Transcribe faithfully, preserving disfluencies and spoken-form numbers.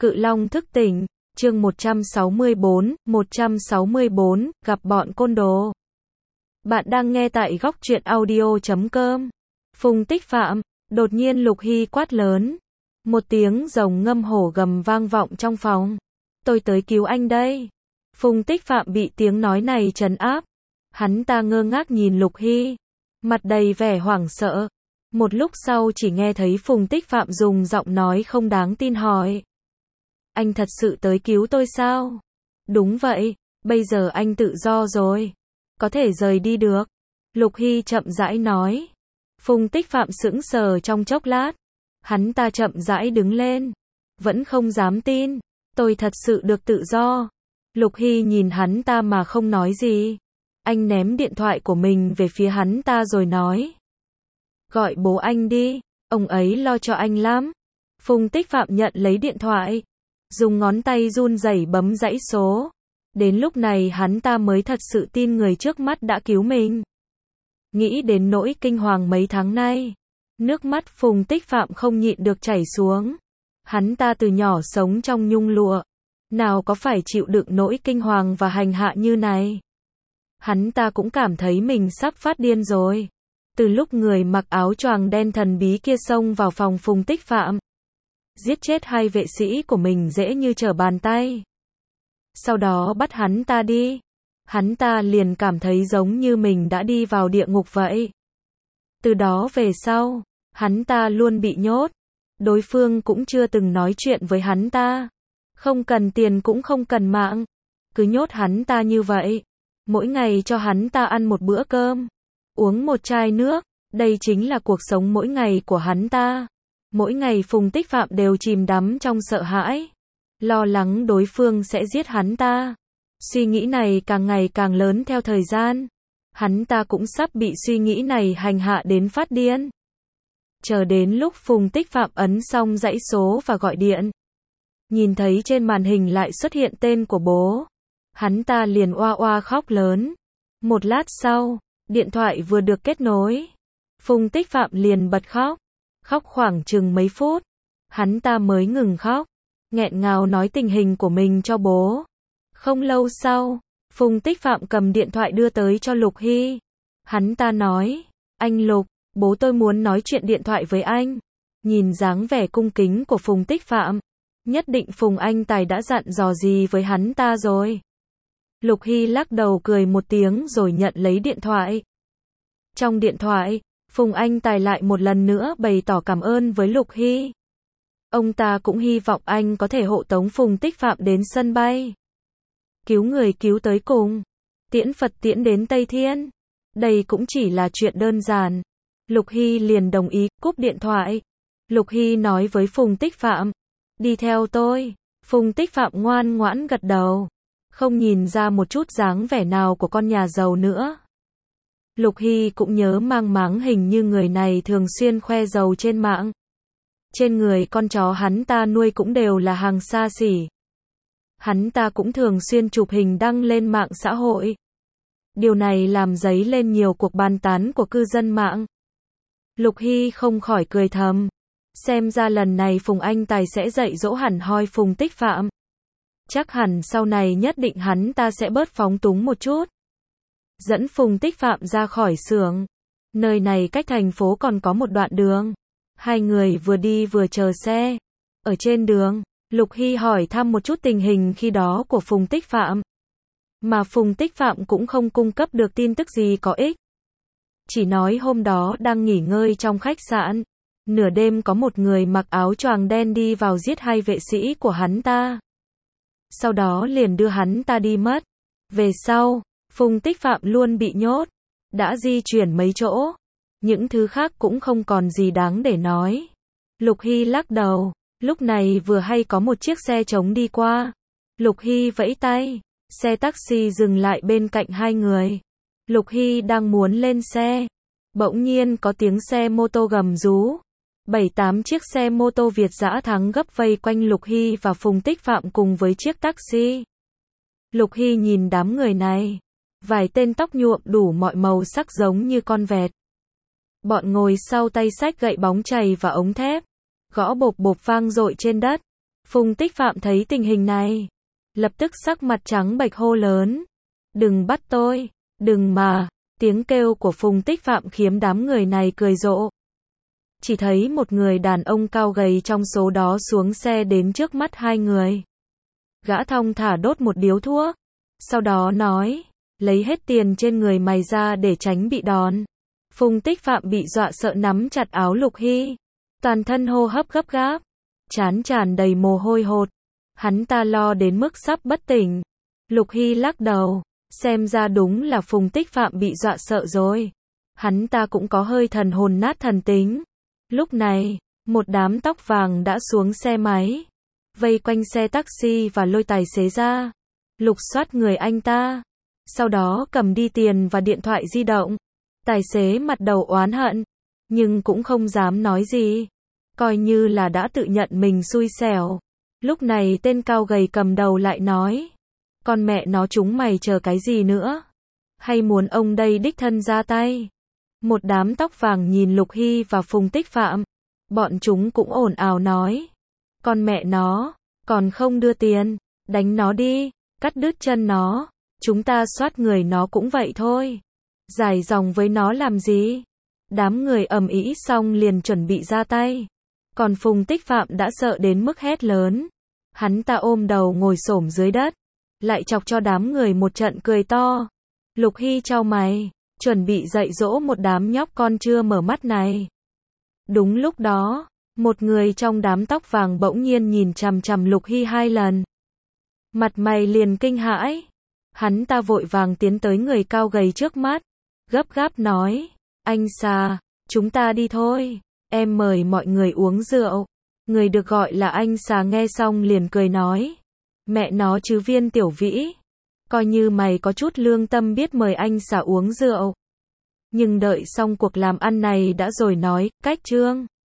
Cự Long thức tỉnh, chương một trăm sáu mươi tư, một trăm sáu mươi tư, gặp bọn côn đồ. Bạn đang nghe tại góc truyện audio chấm com. Phùng Tích Phạm, đột nhiên Lục Hy quát lớn. Một tiếng rồng ngâm hổ gầm vang vọng trong phòng. Tôi tới cứu anh đây. Phùng Tích Phạm bị tiếng nói này trấn áp. Hắn ta ngơ ngác nhìn Lục Hy, mặt đầy vẻ hoảng sợ. Một lúc sau chỉ nghe thấy Phùng Tích Phạm dùng giọng nói không đáng tin hỏi. Anh thật sự tới cứu tôi sao? Đúng vậy, bây giờ anh tự do rồi. Có thể rời đi được. Lục Hy chậm rãi nói. Phùng Tích Phạm sững sờ trong chốc lát. Hắn ta chậm rãi đứng lên. Vẫn không dám tin. Tôi thật sự được tự do. Lục Hy nhìn hắn ta mà không nói gì. Anh ném điện thoại của mình về phía hắn ta rồi nói. Gọi bố anh đi, ông ấy lo cho anh lắm. Phùng Tích Phạm nhận lấy điện thoại, dùng ngón tay run rẩy bấm dãy số. Đến lúc này hắn ta mới thật sự tin người trước mắt đã cứu mình. Nghĩ đến nỗi kinh hoàng mấy tháng nay, nước mắt Phùng Tích Phạm không nhịn được chảy xuống. Hắn ta từ nhỏ sống trong nhung lụa, nào có phải chịu đựng nỗi kinh hoàng và hành hạ như này. Hắn ta cũng cảm thấy mình sắp phát điên rồi. Từ lúc người mặc áo choàng đen thần bí kia xông vào phòng Phùng Tích Phạm, giết chết hai vệ sĩ của mình dễ như trở bàn tay. Sau đó bắt hắn ta đi. Hắn ta liền cảm thấy giống như mình đã đi vào địa ngục vậy. Từ đó về sau, hắn ta luôn bị nhốt. Đối phương cũng chưa từng nói chuyện với hắn ta. Không cần tiền cũng không cần mạng. Cứ nhốt hắn ta như vậy. Mỗi ngày cho hắn ta ăn một bữa cơm, uống một chai nước. Đây chính là cuộc sống mỗi ngày của hắn ta. Mỗi ngày Phùng Tích Phạm đều chìm đắm trong sợ hãi, lo lắng đối phương sẽ giết hắn ta. Suy nghĩ này càng ngày càng lớn theo thời gian. Hắn ta cũng sắp bị suy nghĩ này hành hạ đến phát điên. Chờ đến lúc Phùng Tích Phạm ấn xong dãy số và gọi điện, nhìn thấy trên màn hình lại xuất hiện tên của bố. Hắn ta liền oa oa khóc lớn. Một lát sau, điện thoại vừa được kết nối, Phùng Tích Phạm liền bật khóc. Khóc khoảng chừng mấy phút, hắn ta mới ngừng khóc, nghẹn ngào nói tình hình của mình cho bố. Không lâu sau, Phùng Tích Phạm cầm điện thoại đưa tới cho Lục Hy. Hắn ta nói, anh Lục, bố tôi muốn nói chuyện điện thoại với anh. Nhìn dáng vẻ cung kính của Phùng Tích Phạm, nhất định Phùng Anh Tài đã dặn dò gì với hắn ta rồi. Lục Hy lắc đầu cười một tiếng rồi nhận lấy điện thoại. Trong điện thoại, Phùng Anh Tài lại một lần nữa bày tỏ cảm ơn với Lục Hy. Ông ta cũng hy vọng anh có thể hộ tống Phùng Tích Phạm đến sân bay. Cứu người cứu tới cùng. Tiễn Phật tiễn đến Tây Thiên. Đây cũng chỉ là chuyện đơn giản. Lục Hy liền đồng ý, cúp điện thoại. Lục Hy nói với Phùng Tích Phạm. Đi theo tôi. Phùng Tích Phạm ngoan ngoãn gật đầu. Không nhìn ra một chút dáng vẻ nào của con nhà giàu nữa. Lục Hy cũng nhớ mang máng hình như người này thường xuyên khoe giàu trên mạng. Trên người con chó hắn ta nuôi cũng đều là hàng xa xỉ. Hắn ta cũng thường xuyên chụp hình đăng lên mạng xã hội. Điều này làm dấy lên nhiều cuộc bàn tán của cư dân mạng. Lục Hy không khỏi cười thầm. Xem ra lần này Phùng Anh Tài sẽ dạy dỗ hẳn hoi Phùng Tích Phạm. Chắc hẳn sau này nhất định hắn ta sẽ bớt phóng túng một chút. Dẫn Phùng Tích Phạm ra khỏi xưởng. Nơi này cách thành phố còn có một đoạn đường. Hai người vừa đi vừa chờ xe. Ở trên đường, Lục Hy hỏi thăm một chút tình hình khi đó của Phùng Tích Phạm. Mà Phùng Tích Phạm cũng không cung cấp được tin tức gì có ích. Chỉ nói hôm đó đang nghỉ ngơi trong khách sạn. Nửa đêm có một người mặc áo choàng đen đi vào giết hai vệ sĩ của hắn ta. Sau đó liền đưa hắn ta đi mất. Về sau, Phùng Tích Phạm luôn bị nhốt. Đã di chuyển mấy chỗ. Những thứ khác cũng không còn gì đáng để nói. Lục Hy lắc đầu. Lúc này vừa hay có một chiếc xe trống đi qua. Lục Hy vẫy tay. Xe taxi dừng lại bên cạnh hai người. Lục Hy đang muốn lên xe. Bỗng nhiên có tiếng xe mô tô gầm rú. Bảy tám chiếc xe mô tô Việt dã thắng gấp vây quanh Lục Hy và Phùng Tích Phạm cùng với chiếc taxi. Lục Hy nhìn đám người này. Vài tên tóc nhuộm đủ mọi màu sắc giống như con vẹt. Bọn ngồi sau tay xách gậy bóng chày và ống thép. Gõ bộp bộp vang dội trên đất. Phùng Tích Phạm thấy tình hình này, lập tức sắc mặt trắng bệch hô lớn. Đừng bắt tôi, đừng mà, tiếng kêu của Phùng Tích Phạm khiến đám người này cười rộ. Chỉ thấy một người đàn ông cao gầy trong số đó xuống xe đến trước mắt hai người. Gã thong thả đốt một điếu thuốc, sau đó nói, lấy hết tiền trên người mày ra để tránh bị đòn. Phùng Tích Phạm bị dọa sợ nắm chặt áo Lục Hy, toàn thân hô hấp gấp gáp, trán tràn đầy mồ hôi hột. Hắn ta lo đến mức sắp bất tỉnh. Lục Hy lắc đầu, xem ra đúng là Phùng Tích Phạm bị dọa sợ rồi. Hắn ta cũng có hơi thần hồn nát thần tính. Lúc này, một đám tóc vàng đã xuống xe máy, vây quanh xe taxi và lôi tài xế ra, lục soát người anh ta, sau đó cầm đi tiền và điện thoại di động. Tài xế mặt đầu oán hận, nhưng cũng không dám nói gì, coi như là đã tự nhận mình xui xẻo. Lúc này tên cao gầy cầm đầu lại nói, con mẹ nó chúng mày chờ cái gì nữa? Hay muốn ông đây đích thân ra tay? Một đám tóc vàng nhìn Lục Hy và Phùng Tích Phạm, bọn chúng cũng ồn ào nói, con mẹ nó, còn không đưa tiền, đánh nó đi, cắt đứt chân nó, chúng ta soát người nó cũng vậy thôi. Dài dòng với nó làm gì? Đám người ầm ĩ xong liền chuẩn bị ra tay. Còn Phùng Tích Phạm đã sợ đến mức hét lớn. Hắn ta ôm đầu ngồi xổm dưới đất, lại chọc cho đám người một trận cười to. Lục Hy chau mày, chuẩn bị dạy dỗ một đám nhóc con chưa mở mắt này. Đúng lúc đó, một người trong đám tóc vàng bỗng nhiên nhìn chằm chằm Lục Hy hai lần. Mặt mày liền kinh hãi. Hắn ta vội vàng tiến tới người cao gầy trước mắt, gấp gáp nói, anh Xà, chúng ta đi thôi, em mời mọi người uống rượu. Người được gọi là anh Xà nghe xong liền cười nói, mẹ nó chứ Viên Tiểu Vĩ, coi như mày có chút lương tâm biết mời anh Xà uống rượu. Nhưng đợi xong cuộc làm ăn này đã rồi nói, cách trương.